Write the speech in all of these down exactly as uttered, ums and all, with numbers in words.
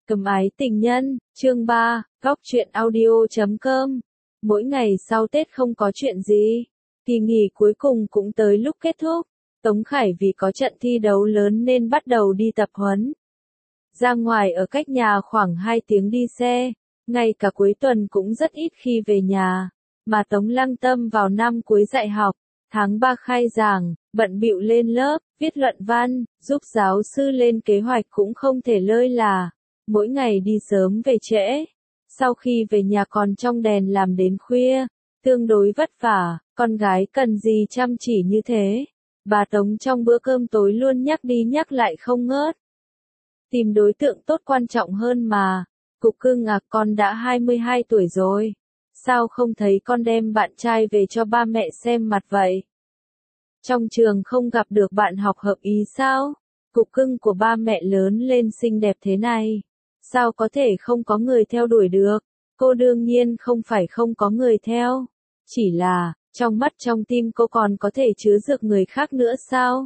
Cầm ái tình nhân, chương ba, góc truyện audio.com. Mỗi ngày sau Tết không có chuyện gì. Kỳ nghỉ cuối cùng cũng tới lúc kết thúc. Tống Khải vì có trận thi đấu lớn nên bắt đầu đi tập huấn. Ra ngoài ở cách nhà khoảng hai tiếng đi xe. Ngay cả cuối tuần cũng rất ít khi về nhà. Mà Tống Lăng Tâm vào năm cuối dạy học. Tháng ba khai giảng, bận bịu lên lớp, viết luận văn, giúp giáo sư lên kế hoạch cũng không thể lơi là. Mỗi ngày đi sớm về trễ. Sau khi về nhà còn trong đèn làm đến khuya. Tương đối vất vả, con gái cần gì chăm chỉ như thế. Bà Tống trong bữa cơm tối luôn nhắc đi nhắc lại không ngớt. Tìm đối tượng tốt quan trọng hơn mà. Cục cưng à, con đã hai mươi hai tuổi rồi. Sao không thấy con đem bạn trai về cho ba mẹ xem mặt vậy? Trong trường không gặp được bạn học hợp ý sao? Cục cưng của ba mẹ lớn lên xinh đẹp thế này. Sao có thể không có người theo đuổi được? Cô đương nhiên không phải không có người theo. Chỉ là, trong mắt trong tim cô còn có thể chứa được người khác nữa sao?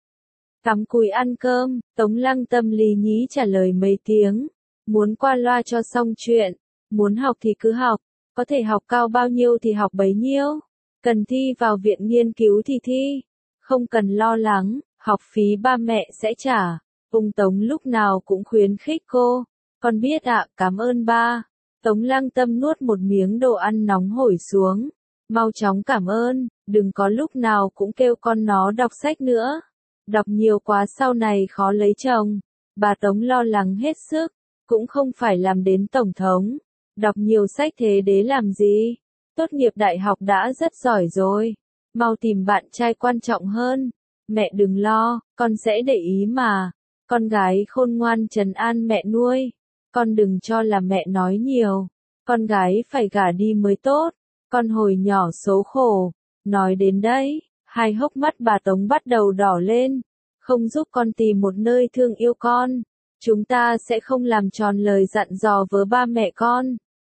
Cắm cúi ăn cơm, Tống Lăng Tâm lý nhí trả lời mấy tiếng. Muốn qua loa cho xong chuyện. Muốn học thì cứ học. Có thể học cao bao nhiêu thì học bấy nhiêu. Cần thi vào viện nghiên cứu thì thi. Không cần lo lắng, học phí ba mẹ sẽ trả. Ông Tống lúc nào cũng khuyến khích cô. Con biết ạ, cảm ơn ba. Tống Lăng Tâm nuốt một miếng đồ ăn nóng hổi xuống. Mau chóng cảm ơn, đừng có lúc nào cũng kêu con nó đọc sách nữa. Đọc nhiều quá sau này khó lấy chồng. Bà Tống lo lắng hết sức. Cũng không phải làm đến tổng thống. Đọc nhiều sách thế đế làm gì? Tốt nghiệp đại học đã rất giỏi rồi. Mau tìm bạn trai quan trọng hơn. Mẹ đừng lo, con sẽ để ý mà. Con gái khôn ngoan trấn an mẹ nuôi. Con đừng cho là mẹ nói nhiều. Con gái phải gả đi mới tốt. Con hồi nhỏ số khổ. Nói đến đây, hai hốc mắt bà Tống bắt đầu đỏ lên. Không giúp con tìm một nơi thương yêu con. Chúng ta sẽ không làm tròn lời dặn dò với ba mẹ con.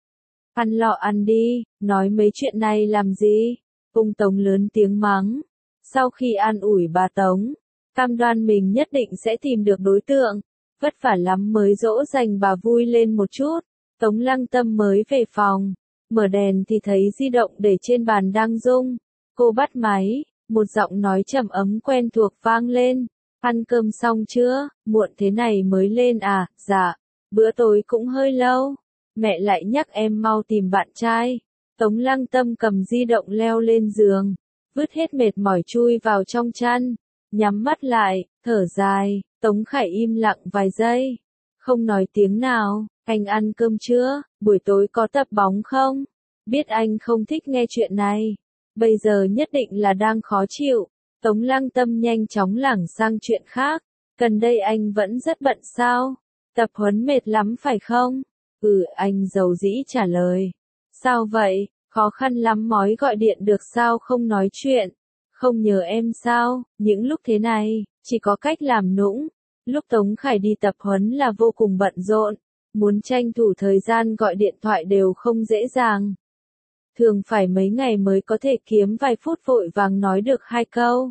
Ăn lọ ăn đi, nói mấy chuyện này làm gì? Ông Tống lớn tiếng mắng. Sau khi an ủi bà Tống, cam đoan mình nhất định sẽ tìm được đối tượng. Vất vả lắm mới dỗ dành bà vui lên một chút. Tống Lăng Tâm mới về phòng. Mở đèn thì thấy di động để trên bàn đang rung. Cô bắt máy, một giọng nói trầm ấm quen thuộc vang lên. Ăn cơm xong chưa? Muộn thế này mới lên à? Dạ. Bữa tối cũng hơi lâu. Mẹ lại nhắc em mau tìm bạn trai. Tống Lăng Tâm cầm di động leo lên giường. Vứt hết mệt mỏi chui vào trong chăn. Nhắm mắt lại, thở dài. Tống Khải im lặng vài giây. Không nói tiếng nào. Anh ăn cơm chưa? Buổi tối có tập bóng không? Biết anh không thích nghe chuyện này. Bây giờ nhất định là đang khó chịu. Tống Lăng Tâm nhanh chóng lảng sang chuyện khác. Gần đây anh vẫn rất bận sao? Tập huấn mệt lắm phải không? Ừ, anh dầu dĩ trả lời. Sao vậy? Khó khăn lắm mới gọi điện được sao không nói chuyện? Không nhớ em sao? Những lúc thế này, chỉ có cách làm nũng. Lúc Tống Khải đi tập huấn là vô cùng bận rộn. Muốn tranh thủ thời gian gọi điện thoại đều không dễ dàng. Thường phải mấy ngày mới có thể kiếm vài phút vội vàng nói được hai câu.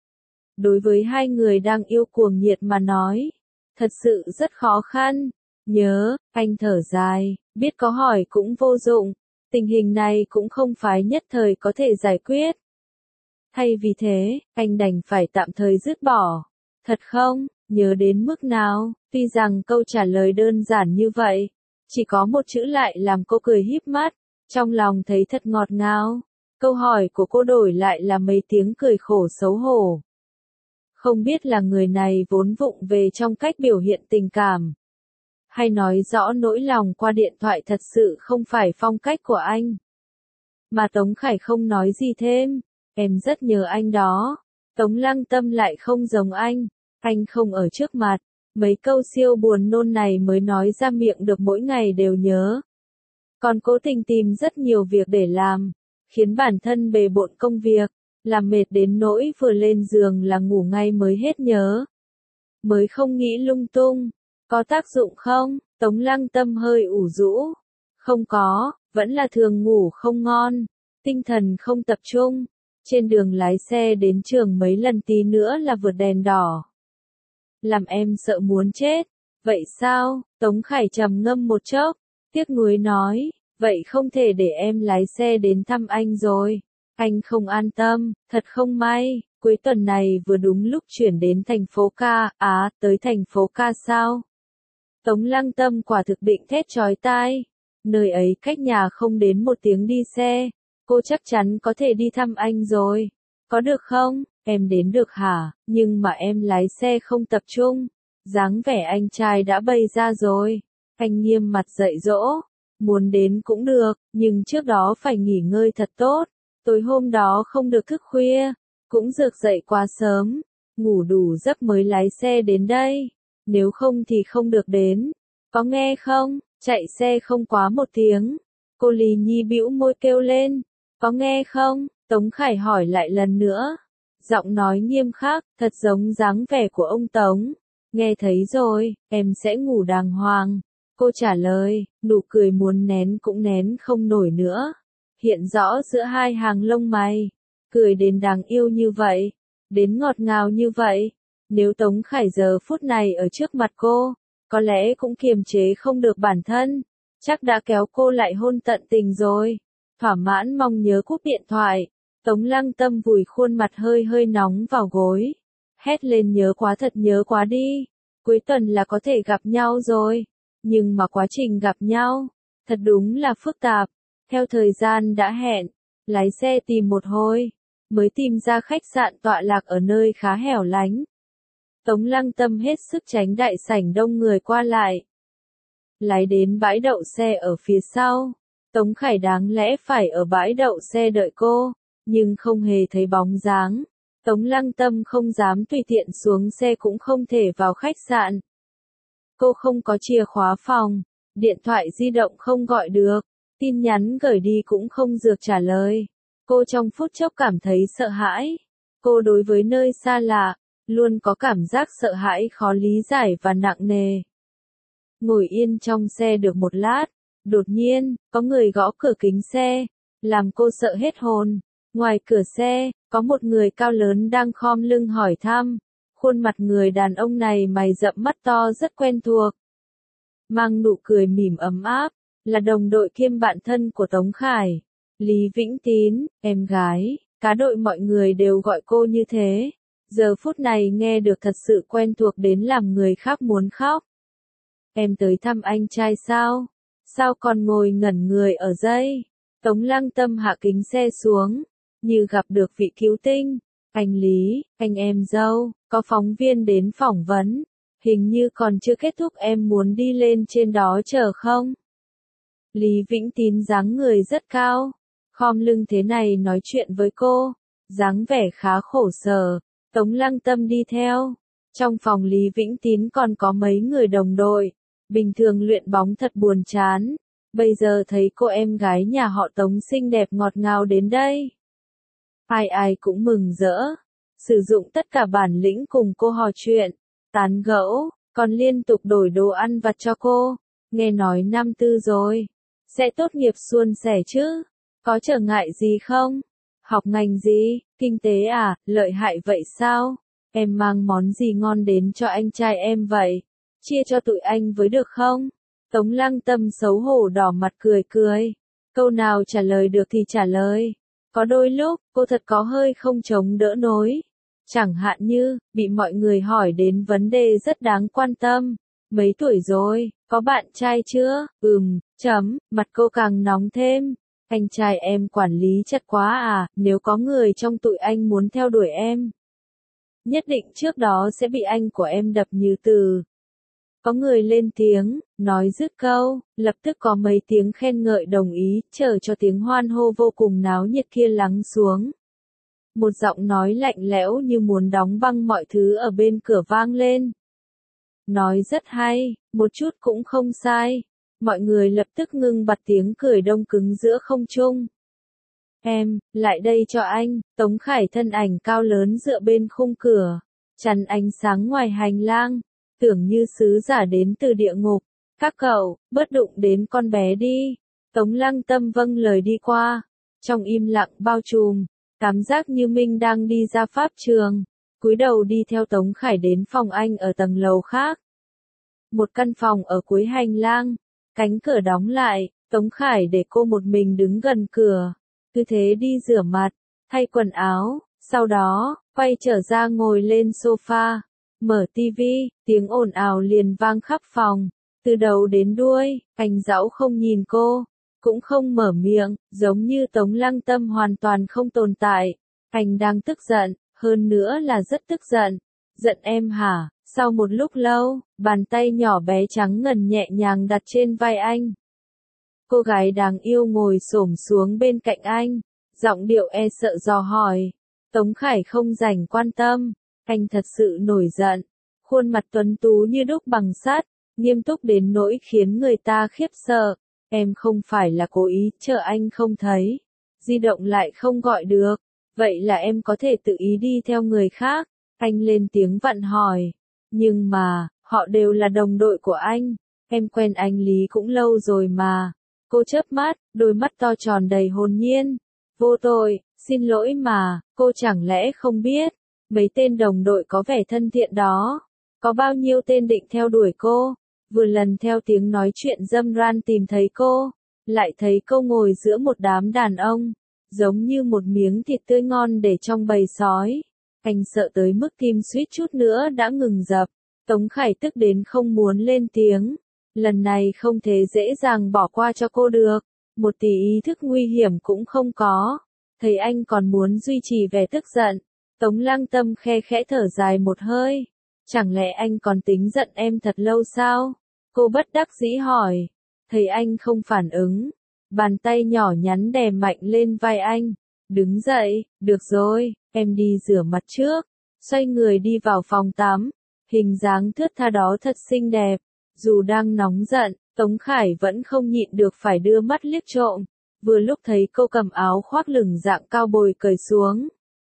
Đối với hai người đang yêu cuồng nhiệt mà nói, thật sự rất khó khăn. Nhớ, anh thở dài, biết có hỏi cũng vô dụng. Tình hình này cũng không phải nhất thời có thể giải quyết. Thay vì thế, anh đành phải tạm thời dứt bỏ. Thật không? Nhớ đến mức nào? Tuy rằng câu trả lời đơn giản như vậy, chỉ có một chữ lại làm cô cười híp mắt, trong lòng thấy thật ngọt ngào. Câu hỏi của cô đổi lại là mấy tiếng cười khổ xấu hổ. Không biết là người này vốn vụng về trong cách biểu hiện tình cảm, hay nói rõ nỗi lòng qua điện thoại thật sự không phải phong cách của anh. Mà Tống Khải không nói gì thêm. Em rất nhớ anh đó. Tống Lăng Tâm lại không giống anh. Anh không ở trước mặt. Mấy câu siêu buồn nôn này mới nói ra miệng được mỗi ngày đều nhớ. Còn cố tình tìm rất nhiều việc để làm. Khiến bản thân bề bộn công việc. Làm mệt đến nỗi vừa lên giường là ngủ ngay mới hết nhớ. Mới không nghĩ lung tung. Có tác dụng không? Tống Lăng Tâm hơi ủ rũ. Không có, vẫn là thường ngủ không ngon. Tinh thần không tập trung. Trên đường lái xe đến trường mấy lần tí nữa là vượt đèn đỏ. Làm em sợ muốn chết. Vậy sao? Tống Khải trầm ngâm một chốc, tiếc nuối nói, vậy không thể để em lái xe đến thăm anh rồi. Anh không an tâm, thật không may, cuối tuần này vừa đúng lúc chuyển đến thành phố ca, á, tới thành phố ca sao? Tống Lăng Tâm quả thực định thét chói tai. Nơi ấy cách nhà không đến một tiếng đi xe. Cô chắc chắn có thể đi thăm anh rồi. Có được không? Em đến được hả? Nhưng mà em lái xe không tập trung. Dáng vẻ anh trai đã bày ra rồi. Anh nghiêm mặt dạy dỗ. Muốn đến cũng được, nhưng trước đó phải nghỉ ngơi thật tốt. Tối hôm đó không được thức khuya. Cũng rực dậy quá sớm. Ngủ đủ giấc mới lái xe đến đây. Nếu không thì không được đến. Có nghe không? Chạy xe không quá một tiếng. Cô Lý Nhi bĩu môi kêu lên. Có nghe không? Tống Khải hỏi lại lần nữa. Giọng nói nghiêm khắc, thật giống dáng vẻ của ông Tống. Nghe thấy rồi, em sẽ ngủ đàng hoàng. Cô trả lời, nụ cười muốn nén cũng nén không nổi nữa. Hiện rõ giữa hai hàng lông mày. Cười đến đáng yêu như vậy. Đến ngọt ngào như vậy. Nếu Tống Khải giờ phút này ở trước mặt cô, có lẽ cũng kiềm chế không được bản thân. Chắc đã kéo cô lại hôn tận tình rồi. Thỏa mãn mong nhớ cúp điện thoại. Tống Lăng Tâm vùi khuôn mặt hơi hơi nóng vào gối. Hét lên nhớ quá thật nhớ quá đi. Cuối tuần là có thể gặp nhau rồi. Nhưng mà quá trình gặp nhau, thật đúng là phức tạp. Theo thời gian đã hẹn, lái xe tìm một hồi, mới tìm ra khách sạn tọa lạc ở nơi khá hẻo lánh. Tống Lăng Tâm hết sức tránh đại sảnh đông người qua lại. Lái đến bãi đậu xe ở phía sau. Tống Khải đáng lẽ phải ở bãi đậu xe đợi cô, nhưng không hề thấy bóng dáng. Tống Lăng Tâm không dám tùy tiện xuống xe cũng không thể vào khách sạn. Cô không có chìa khóa phòng, điện thoại di động không gọi được, tin nhắn gửi đi cũng không được trả lời. Cô trong phút chốc cảm thấy sợ hãi. Cô đối với nơi xa lạ, luôn có cảm giác sợ hãi khó lý giải và nặng nề. Ngồi yên trong xe được một lát, đột nhiên, có người gõ cửa kính xe, làm cô sợ hết hồn. Ngoài cửa xe, có một người cao lớn đang khom lưng hỏi thăm. Khuôn mặt người đàn ông này mày rậm mắt to rất quen thuộc. Mang nụ cười mỉm ấm áp, là đồng đội kiêm bạn thân của Tống Khải. Lý Vĩnh Tín, em gái, cá đội mọi người đều gọi cô như thế. Giờ phút này nghe được thật sự quen thuộc đến làm người khác muốn khóc. Em tới thăm anh trai sao? Sao còn ngồi ngẩn người ở đây? Tống Lăng Tâm hạ kính xe xuống, như gặp được vị cứu tinh. Anh Lý, anh em dâu, có phóng viên đến phỏng vấn. Hình như còn chưa kết thúc, em muốn đi lên trên đó chờ không? Lý Vĩnh Tín dáng người rất cao, khom lưng thế này nói chuyện với cô, dáng vẻ khá khổ sở. Tống Lăng Tâm đi theo. Trong phòng Lý Vĩnh Tín còn có mấy người đồng đội. Bình thường luyện bóng thật buồn chán. Bây giờ thấy cô em gái nhà họ Tống xinh đẹp ngọt ngào đến đây. Ai ai cũng mừng rỡ. Sử dụng tất cả bản lĩnh cùng cô hò chuyện, tán gẫu, còn liên tục đổi đồ ăn vặt cho cô. Nghe nói năm tư rồi, sẽ tốt nghiệp suôn sẻ chứ? Có trở ngại gì không? Học ngành gì? Kinh tế à? Lợi hại vậy sao? Em mang món gì ngon đến cho anh trai em vậy? Chia cho tụi anh với được không? Tống Lăng Tâm xấu hổ đỏ mặt cười cười. Câu nào trả lời được thì trả lời. Có đôi lúc, cô thật có hơi không chống đỡ nổi. Chẳng hạn như, bị mọi người hỏi đến vấn đề rất đáng quan tâm. Mấy tuổi rồi, có bạn trai chưa? Ừm, chấm, mặt cô càng nóng thêm. Anh trai em quản lý chặt quá à, nếu có người trong tụi anh muốn theo đuổi em. Nhất định trước đó sẽ bị anh của em đập như từ. Có người lên tiếng, nói dứt câu, lập tức có mấy tiếng khen ngợi đồng ý, chờ cho tiếng hoan hô vô cùng náo nhiệt kia lắng xuống. Một giọng nói lạnh lẽo như muốn đóng băng mọi thứ ở bên cửa vang lên. Nói rất hay, một chút cũng không sai. Mọi người lập tức ngưng bặt tiếng cười đông cứng giữa không trung. Em, lại đây cho anh. Tống Khải thân ảnh cao lớn dựa bên khung cửa, chắn ánh sáng ngoài hành lang, tưởng như sứ giả đến từ địa ngục. Các cậu, bớt đụng đến con bé đi. Tống Lăng Tâm vâng lời đi qua. Trong im lặng bao trùm, cảm giác như Minh đang đi ra pháp trường. Cúi đầu đi theo Tống Khải đến phòng anh ở tầng lầu khác. Một căn phòng ở cuối hành lang, cánh cửa đóng lại, Tống Khải để cô một mình đứng gần cửa, cứ thế đi rửa mặt, thay quần áo, sau đó, quay trở ra ngồi lên sofa, mở tivi, tiếng ồn ào liền vang khắp phòng, từ đầu đến đuôi, anh Dão không nhìn cô, cũng không mở miệng, giống như Tống Lăng Tâm hoàn toàn không tồn tại, anh đang tức giận, hơn nữa là rất tức giận, giận em hả? Sau một lúc lâu, bàn tay nhỏ bé trắng ngần nhẹ nhàng đặt trên vai anh. Cô gái đáng yêu ngồi xổm xuống bên cạnh anh, giọng điệu e sợ dò hỏi. Tống Khải không rảnh quan tâm, anh thật sự nổi giận. Khuôn mặt tuấn tú như đúc bằng sắt, nghiêm túc đến nỗi khiến người ta khiếp sợ. Em không phải là cố ý, chờ anh không thấy. Di động lại không gọi được, vậy là em có thể tự ý đi theo người khác. Anh lên tiếng vặn hỏi. Nhưng mà, họ đều là đồng đội của anh. Em quen anh Lý cũng lâu rồi mà. Cô chớp mắt, đôi mắt to tròn đầy hồn nhiên. Vô tội, xin lỗi mà, cô chẳng lẽ không biết. Mấy tên đồng đội có vẻ thân thiện đó. Có bao nhiêu tên định theo đuổi cô. Vừa lần theo tiếng nói chuyện dâm ran tìm thấy cô. Lại thấy cô ngồi giữa một đám đàn ông. Giống như một miếng thịt tươi ngon để trong bầy sói. Anh sợ tới mức tim suýt chút nữa đã ngừng dập. Tống Khải tức đến không muốn lên tiếng. Lần này không thể dễ dàng bỏ qua cho cô được. Một tí ý thức nguy hiểm cũng không có. Thấy anh còn muốn duy trì vẻ tức giận. Tống Lăng Tâm khe khẽ thở dài một hơi. Chẳng lẽ anh còn tính giận em thật lâu sao? Cô bất đắc dĩ hỏi. Thấy anh không phản ứng. Bàn tay nhỏ nhắn đè mạnh lên vai anh. Đứng dậy, được rồi, em đi rửa mặt trước. Xoay người đi vào phòng tắm. Hình dáng thướt tha đó thật xinh đẹp. Dù đang nóng giận, Tống Khải vẫn không nhịn được phải đưa mắt liếc trộm. Vừa lúc thấy cô cầm áo khoác lửng dạng cao bồi cởi xuống.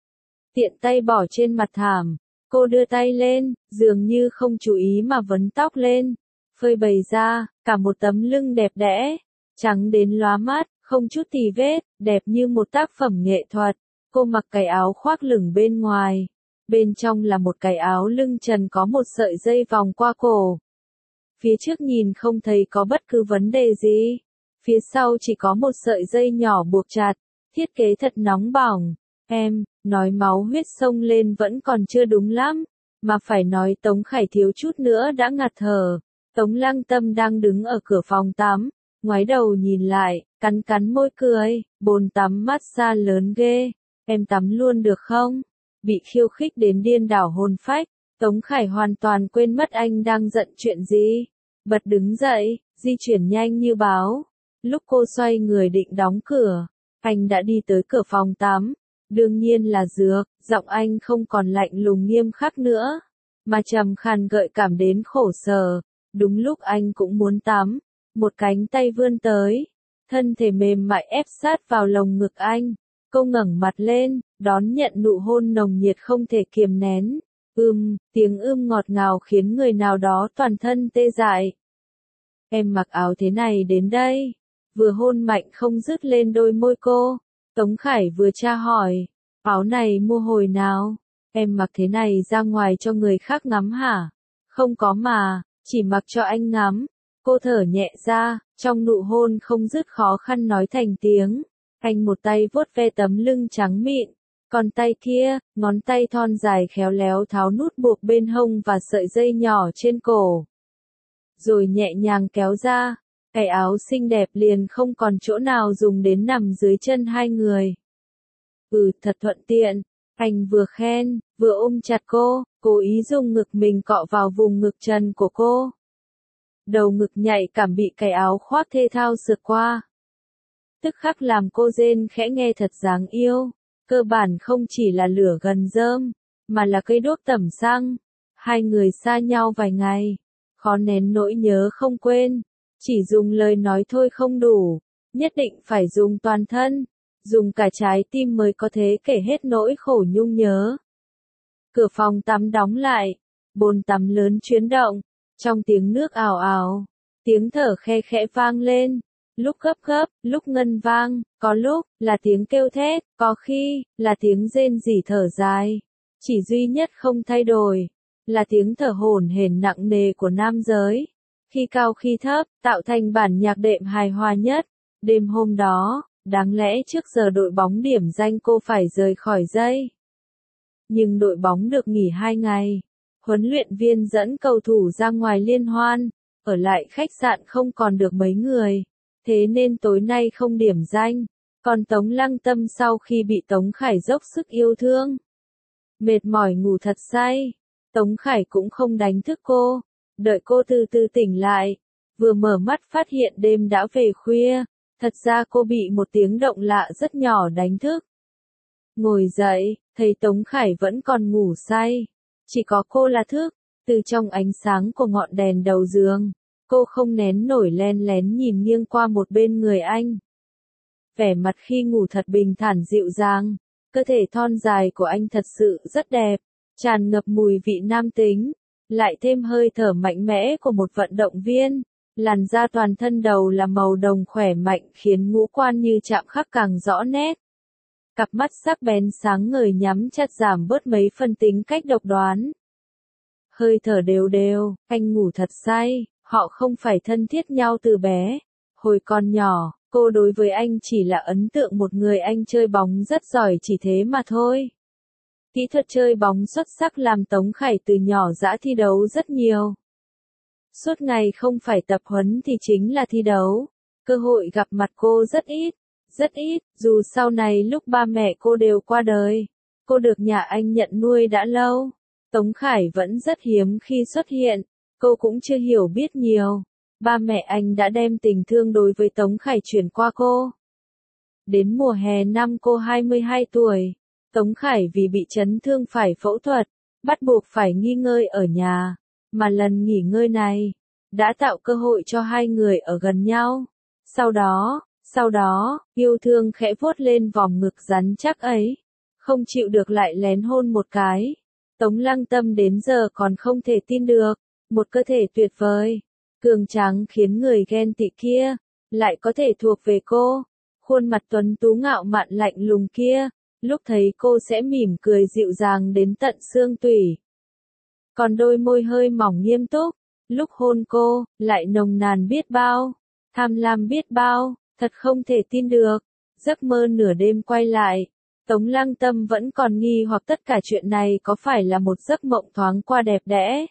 Tiện tay bỏ trên mặt thảm. Cô đưa tay lên, dường như không chú ý mà vấn tóc lên. Phơi bày ra, cả một tấm lưng đẹp đẽ. Trắng đến lóa mắt, không chút tì vết, đẹp như một tác phẩm nghệ thuật. Cô mặc cái áo khoác lửng bên ngoài. Bên trong là một cái áo lưng trần có một sợi dây vòng qua cổ. Phía trước nhìn không thấy có bất cứ vấn đề gì. Phía sau chỉ có một sợi dây nhỏ buộc chặt. Thiết kế thật nóng bỏng. Em, nói máu huyết sông lên vẫn còn chưa đúng lắm. Mà phải nói Tống Khải thiếu chút nữa đã ngạt thở. Tống Lăng Tâm đang đứng ở cửa phòng tắm. Ngoái đầu nhìn lại, cắn cắn môi cười. Bồn tắm massage lớn ghê. Em tắm luôn được không? Bị khiêu khích đến điên đảo hồn phách. Tống Khải hoàn toàn quên mất anh đang giận chuyện gì. Bật đứng dậy, di chuyển nhanh như báo. Lúc cô xoay người định đóng cửa, anh đã đi tới cửa phòng tắm. Đương nhiên là Dược, giọng anh không còn lạnh lùng nghiêm khắc nữa, mà trầm khàn gợi cảm đến khổ sở. Đúng lúc anh cũng muốn tắm, một cánh tay vươn tới, thân thể mềm mại ép sát vào lồng ngực anh. Cô ngẩng mặt lên, đón nhận nụ hôn nồng nhiệt không thể kiềm nén. Ưm, tiếng ưm ngọt ngào khiến người nào đó toàn thân tê dại. Em mặc áo thế này đến đây. Vừa hôn mạnh không dứt lên đôi môi cô. Tống Khải vừa tra hỏi. Áo này mua hồi nào? Em mặc thế này ra ngoài cho người khác ngắm hả? Không có mà, chỉ mặc cho anh ngắm. Cô thở nhẹ ra, trong nụ hôn không dứt khó khăn nói thành tiếng. Anh một tay vuốt ve tấm lưng trắng mịn. Còn tay kia, ngón tay thon dài khéo léo tháo nút buộc bên hông và sợi dây nhỏ trên cổ. Rồi nhẹ nhàng kéo ra, cái áo xinh đẹp liền không còn chỗ nào dùng đến nằm dưới chân hai người. Ừ, thật thuận tiện, anh vừa khen, vừa ôm chặt cô, cố ý dùng ngực mình cọ vào vùng ngực trần của cô. Đầu ngực nhạy cảm bị cái áo khoác thê thao sượt qua. Tức khắc làm cô rên khẽ nghe thật dáng yêu. Cơ bản không chỉ là lửa gần rơm, mà là cây đốt tẩm xăng. Hai người xa nhau vài ngày, khó nén nỗi nhớ không quên. Chỉ dùng lời nói thôi không đủ, nhất định phải dùng toàn thân, dùng cả trái tim mới có thể kể hết nỗi khổ nhung nhớ. Cửa phòng tắm đóng lại, bồn tắm lớn chuyển động, trong tiếng nước ào ào, tiếng thở khe khẽ vang lên. Lúc gấp gấp, lúc ngân vang, có lúc là tiếng kêu thét, có khi là tiếng rên rỉ thở dài. Chỉ duy nhất không thay đổi là tiếng thở hổn hển nặng nề của nam giới, khi cao khi thấp, tạo thành bản nhạc đệm hài hòa nhất. Đêm hôm đó, đáng lẽ trước giờ đội bóng điểm danh cô phải rời khỏi dây. Nhưng đội bóng được nghỉ hai ngày. Huấn luyện viên dẫn cầu thủ ra ngoài liên hoan, ở lại khách sạn không còn được mấy người. Thế nên tối nay không điểm danh. Còn Tống Lăng Tâm sau khi bị Tống Khải dốc sức yêu thương, mệt mỏi ngủ thật say. Tống Khải cũng không đánh thức cô, đợi cô từ từ tỉnh lại. Vừa mở mắt phát hiện đêm đã về khuya, thật ra cô bị một tiếng động lạ rất nhỏ đánh thức. Ngồi dậy, thấy Tống Khải vẫn còn ngủ say. Chỉ có cô là thức, từ trong ánh sáng của ngọn đèn đầu giường, cô không nén nổi len lén nhìn nghiêng qua một bên người anh. Vẻ mặt khi ngủ thật bình thản dịu dàng, cơ thể thon dài của anh thật sự rất đẹp, tràn ngập mùi vị nam tính, lại thêm hơi thở mạnh mẽ của một vận động viên. Làn da toàn thân đầu là màu đồng khỏe mạnh khiến ngũ quan như chạm khắc càng rõ nét. Cặp mắt sắc bén sáng ngời nhắm chặt giảm bớt mấy phần tính cách độc đoán. Hơi thở đều đều, anh ngủ thật say, họ không phải thân thiết nhau từ bé. Hồi còn nhỏ, cô đối với anh chỉ là ấn tượng một người anh chơi bóng rất giỏi chỉ thế mà thôi. Kỹ thuật chơi bóng xuất sắc làm Tống Khải từ nhỏ dã thi đấu rất nhiều. Suốt ngày không phải tập huấn thì chính là thi đấu. Cơ hội gặp mặt cô rất ít, rất ít, dù sau này lúc ba mẹ cô đều qua đời. Cô được nhà anh nhận nuôi đã lâu. Tống Khải vẫn rất hiếm khi xuất hiện, cô cũng chưa hiểu biết nhiều. Ba mẹ anh đã đem tình thương đối với Tống Khải chuyển qua cô. Đến mùa hè năm cô hai mươi hai tuổi, Tống Khải vì bị chấn thương phải phẫu thuật, bắt buộc phải nghỉ ngơi ở nhà. Mà lần nghỉ ngơi này, đã tạo cơ hội cho hai người ở gần nhau. Sau đó, sau đó, yêu thương khẽ vuốt lên vòng ngực rắn chắc ấy. Không chịu được lại lén hôn một cái. Tống Lăng Tâm đến giờ còn không thể tin được. Một cơ thể tuyệt vời, cường tráng khiến người ghen tị kia, lại có thể thuộc về cô. Khuôn mặt tuấn tú ngạo mạn lạnh lùng kia, lúc thấy cô sẽ mỉm cười dịu dàng đến tận xương tủy. Còn đôi môi hơi mỏng nghiêm túc, lúc hôn cô, lại nồng nàn biết bao, tham lam biết bao, thật không thể tin được. Giấc mơ nửa đêm quay lại, Tống Lăng Tâm vẫn còn nghi hoặc tất cả chuyện này có phải là một giấc mộng thoáng qua đẹp đẽ.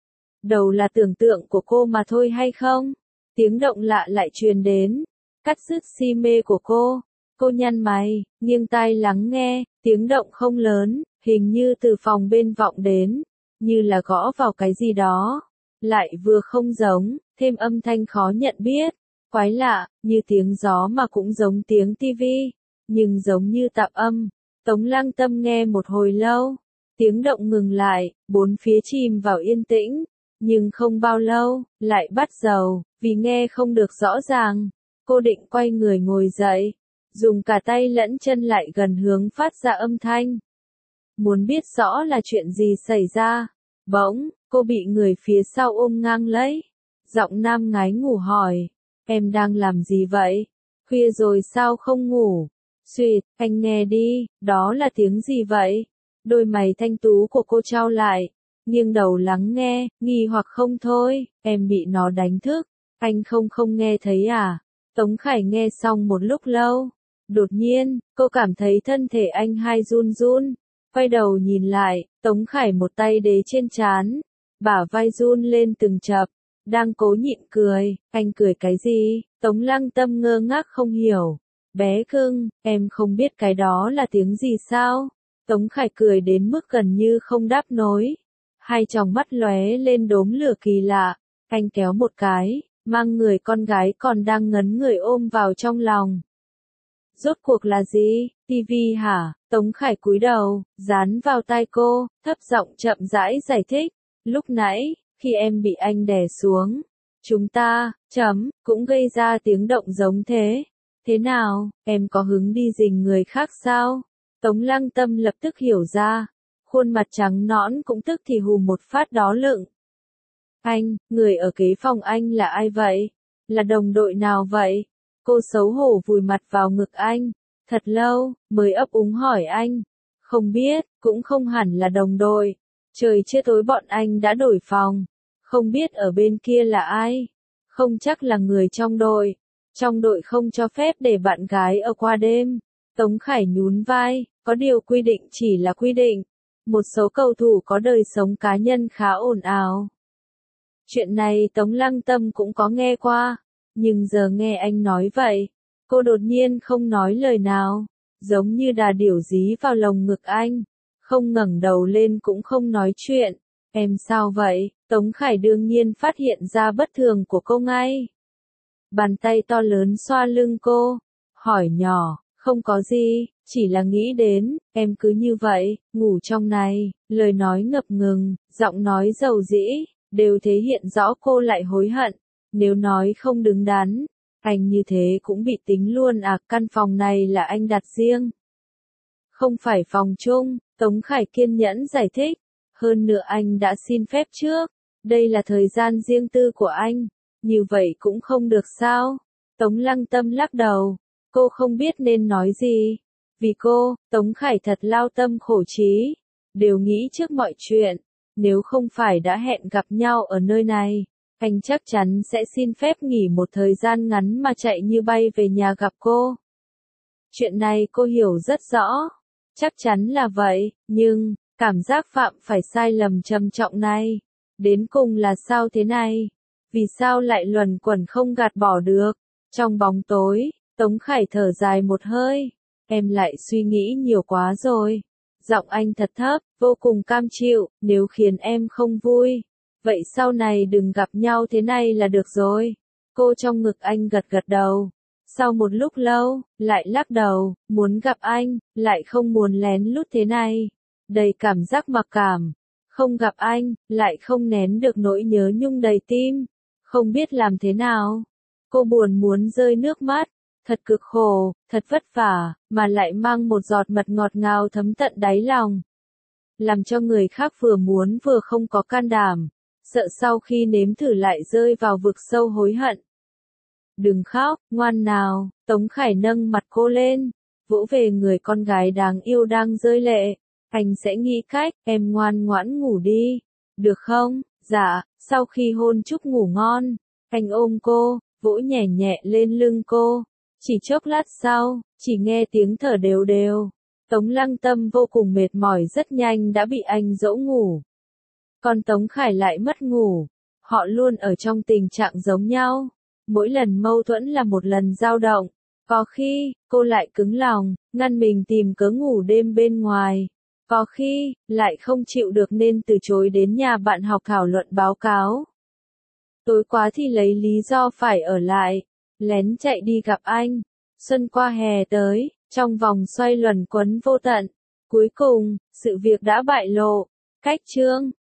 Đầu là tưởng tượng của cô mà thôi hay không? Tiếng động lạ lại truyền đến, cắt dứt si mê của cô. Cô nhăn mày, nghiêng tai lắng nghe, tiếng động không lớn, hình như từ phòng bên vọng đến, như là gõ vào cái gì đó, lại vừa không giống, thêm âm thanh khó nhận biết, quái lạ, như tiếng gió mà cũng giống tiếng tivi, nhưng giống như tạp âm. Tống Lăng Tâm nghe một hồi lâu, tiếng động ngừng lại, bốn phía chìm vào yên tĩnh, nhưng không bao lâu, lại bắt đầu, vì nghe không được rõ ràng, cô định quay người ngồi dậy, dùng cả tay lẫn chân lại gần hướng phát ra âm thanh. Muốn biết rõ là chuyện gì xảy ra, bỗng, cô bị người phía sau ôm ngang lấy. Giọng nam ngái ngủ hỏi, em đang làm gì vậy? Khuya rồi sao không ngủ? Xuyệt, anh nghe đi, đó là tiếng gì vậy? Đôi mày thanh tú của cô trao lại, nghiêng đầu lắng nghe, nghi hoặc không thôi, em bị nó đánh thức, anh không không nghe thấy à? Tống Khải nghe xong một lúc lâu, đột nhiên, cô cảm thấy thân thể anh hai run run, quay đầu nhìn lại, Tống Khải một tay đế trên trán, bả vai run lên từng chập, đang cố nhịn cười, anh cười cái gì? Tống Lăng Tâm ngơ ngác không hiểu. Bé cưng, em không biết cái đó là tiếng gì sao? Tống Khải cười đến mức gần như không đáp nối. Hai tròng mắt lóe lên đốm lửa kỳ lạ, anh kéo một cái, mang người con gái còn đang ngấn người ôm vào trong lòng. Rốt cuộc là gì? Tivi hả? Tống Khải cúi đầu, dán vào tai cô, thấp giọng chậm rãi giải thích. Lúc nãy, khi em bị anh đè xuống, chúng ta, chấm, cũng gây ra tiếng động giống thế. Thế nào, em có hứng đi rình người khác sao? Tống Lăng Tâm lập tức hiểu ra, khuôn mặt trắng nõn cũng tức thì hù một phát đó lựng. Anh, người ở kế phòng anh là ai vậy? Là đồng đội nào vậy? Cô xấu hổ vùi mặt vào ngực anh, thật lâu, mới ấp úng hỏi anh. Không biết, cũng không hẳn là đồng đội. Trời chưa tối bọn anh đã đổi phòng. Không biết ở bên kia là ai. Không chắc là người trong đội. Trong đội không cho phép để bạn gái ở qua đêm. Tống Khải nhún vai, có điều quy định chỉ là quy định. Một số cầu thủ có đời sống cá nhân khá ồn ào. Chuyện này Tống Lăng Tâm cũng có nghe qua. Nhưng giờ nghe anh nói vậy, cô đột nhiên không nói lời nào. Giống như đà điểu dí vào lồng ngực anh. Không ngẩng đầu lên cũng không nói chuyện. Em sao vậy? Tống Khải đương nhiên phát hiện ra bất thường của cô ngay. Bàn tay to lớn xoa lưng cô. Hỏi nhỏ, không có gì, chỉ là nghĩ đến, em cứ như vậy, ngủ trong này. Lời nói ngập ngừng, giọng nói dầu dĩ, đều thể hiện rõ cô lại hối hận. Nếu nói không đứng đắn, anh như thế cũng bị tính luôn à, căn phòng này là anh đặt riêng. Không phải phòng chung, Tống Khải kiên nhẫn giải thích. Hơn nữa anh đã xin phép trước. Đây là thời gian riêng tư của anh. Như vậy cũng không được sao? Tống Lăng Tâm lắc đầu. Cô không biết nên nói gì. Vì cô, Tống Khải thật lao tâm khổ trí. Đều nghĩ trước mọi chuyện. Nếu không phải đã hẹn gặp nhau ở nơi này, anh chắc chắn sẽ xin phép nghỉ một thời gian ngắn mà chạy như bay về nhà gặp cô. Chuyện này cô hiểu rất rõ. Chắc chắn là vậy, nhưng, cảm giác phạm phải sai lầm trầm trọng này. Đến cùng là sao thế này? Vì sao lại luẩn quẩn không gạt bỏ được? Trong bóng tối, Tống Khải thở dài một hơi. Em lại suy nghĩ nhiều quá rồi. Giọng anh thật thấp, vô cùng cam chịu, nếu khiến em không vui. Vậy sau này đừng gặp nhau thế này là được rồi. Cô trong ngực anh gật gật đầu. Sau một lúc lâu, lại lắc đầu, muốn gặp anh, lại không muốn lén lút thế này. Đầy cảm giác mặc cảm. Không gặp anh, lại không nén được nỗi nhớ nhung đầy tim. Không biết làm thế nào. Cô buồn muốn rơi nước mắt. Thật cực khổ, thật vất vả, mà lại mang một giọt mật ngọt ngào thấm tận đáy lòng. Làm cho người khác vừa muốn vừa không có can đảm. Sợ sau khi nếm thử lại rơi vào vực sâu hối hận. Đừng khóc, ngoan nào, Tống Khải nâng mặt cô lên, vỗ về người con gái đáng yêu đang rơi lệ. Anh sẽ nghĩ cách, em ngoan ngoãn ngủ đi. Được không? Dạ, sau khi hôn chúc ngủ ngon. Anh ôm cô, vỗ nhẹ nhẹ lên lưng cô. Chỉ chốc lát sau, chỉ nghe tiếng thở đều đều. Tống Lăng Tâm vô cùng mệt mỏi rất nhanh đã bị anh dỗ ngủ. Còn Tống Khải lại mất ngủ. Họ luôn ở trong tình trạng giống nhau. Mỗi lần mâu thuẫn là một lần dao động. Có khi, cô lại cứng lòng, ngăn mình tìm cớ ngủ đêm bên ngoài. Có khi, lại không chịu được nên từ chối đến nhà bạn học thảo luận báo cáo. Tối quá thì lấy lý do phải ở lại, lén chạy đi gặp anh. Xuân qua hè tới, trong vòng xoay luẩn quẩn vô tận. Cuối cùng, sự việc đã bại lộ. Cách chương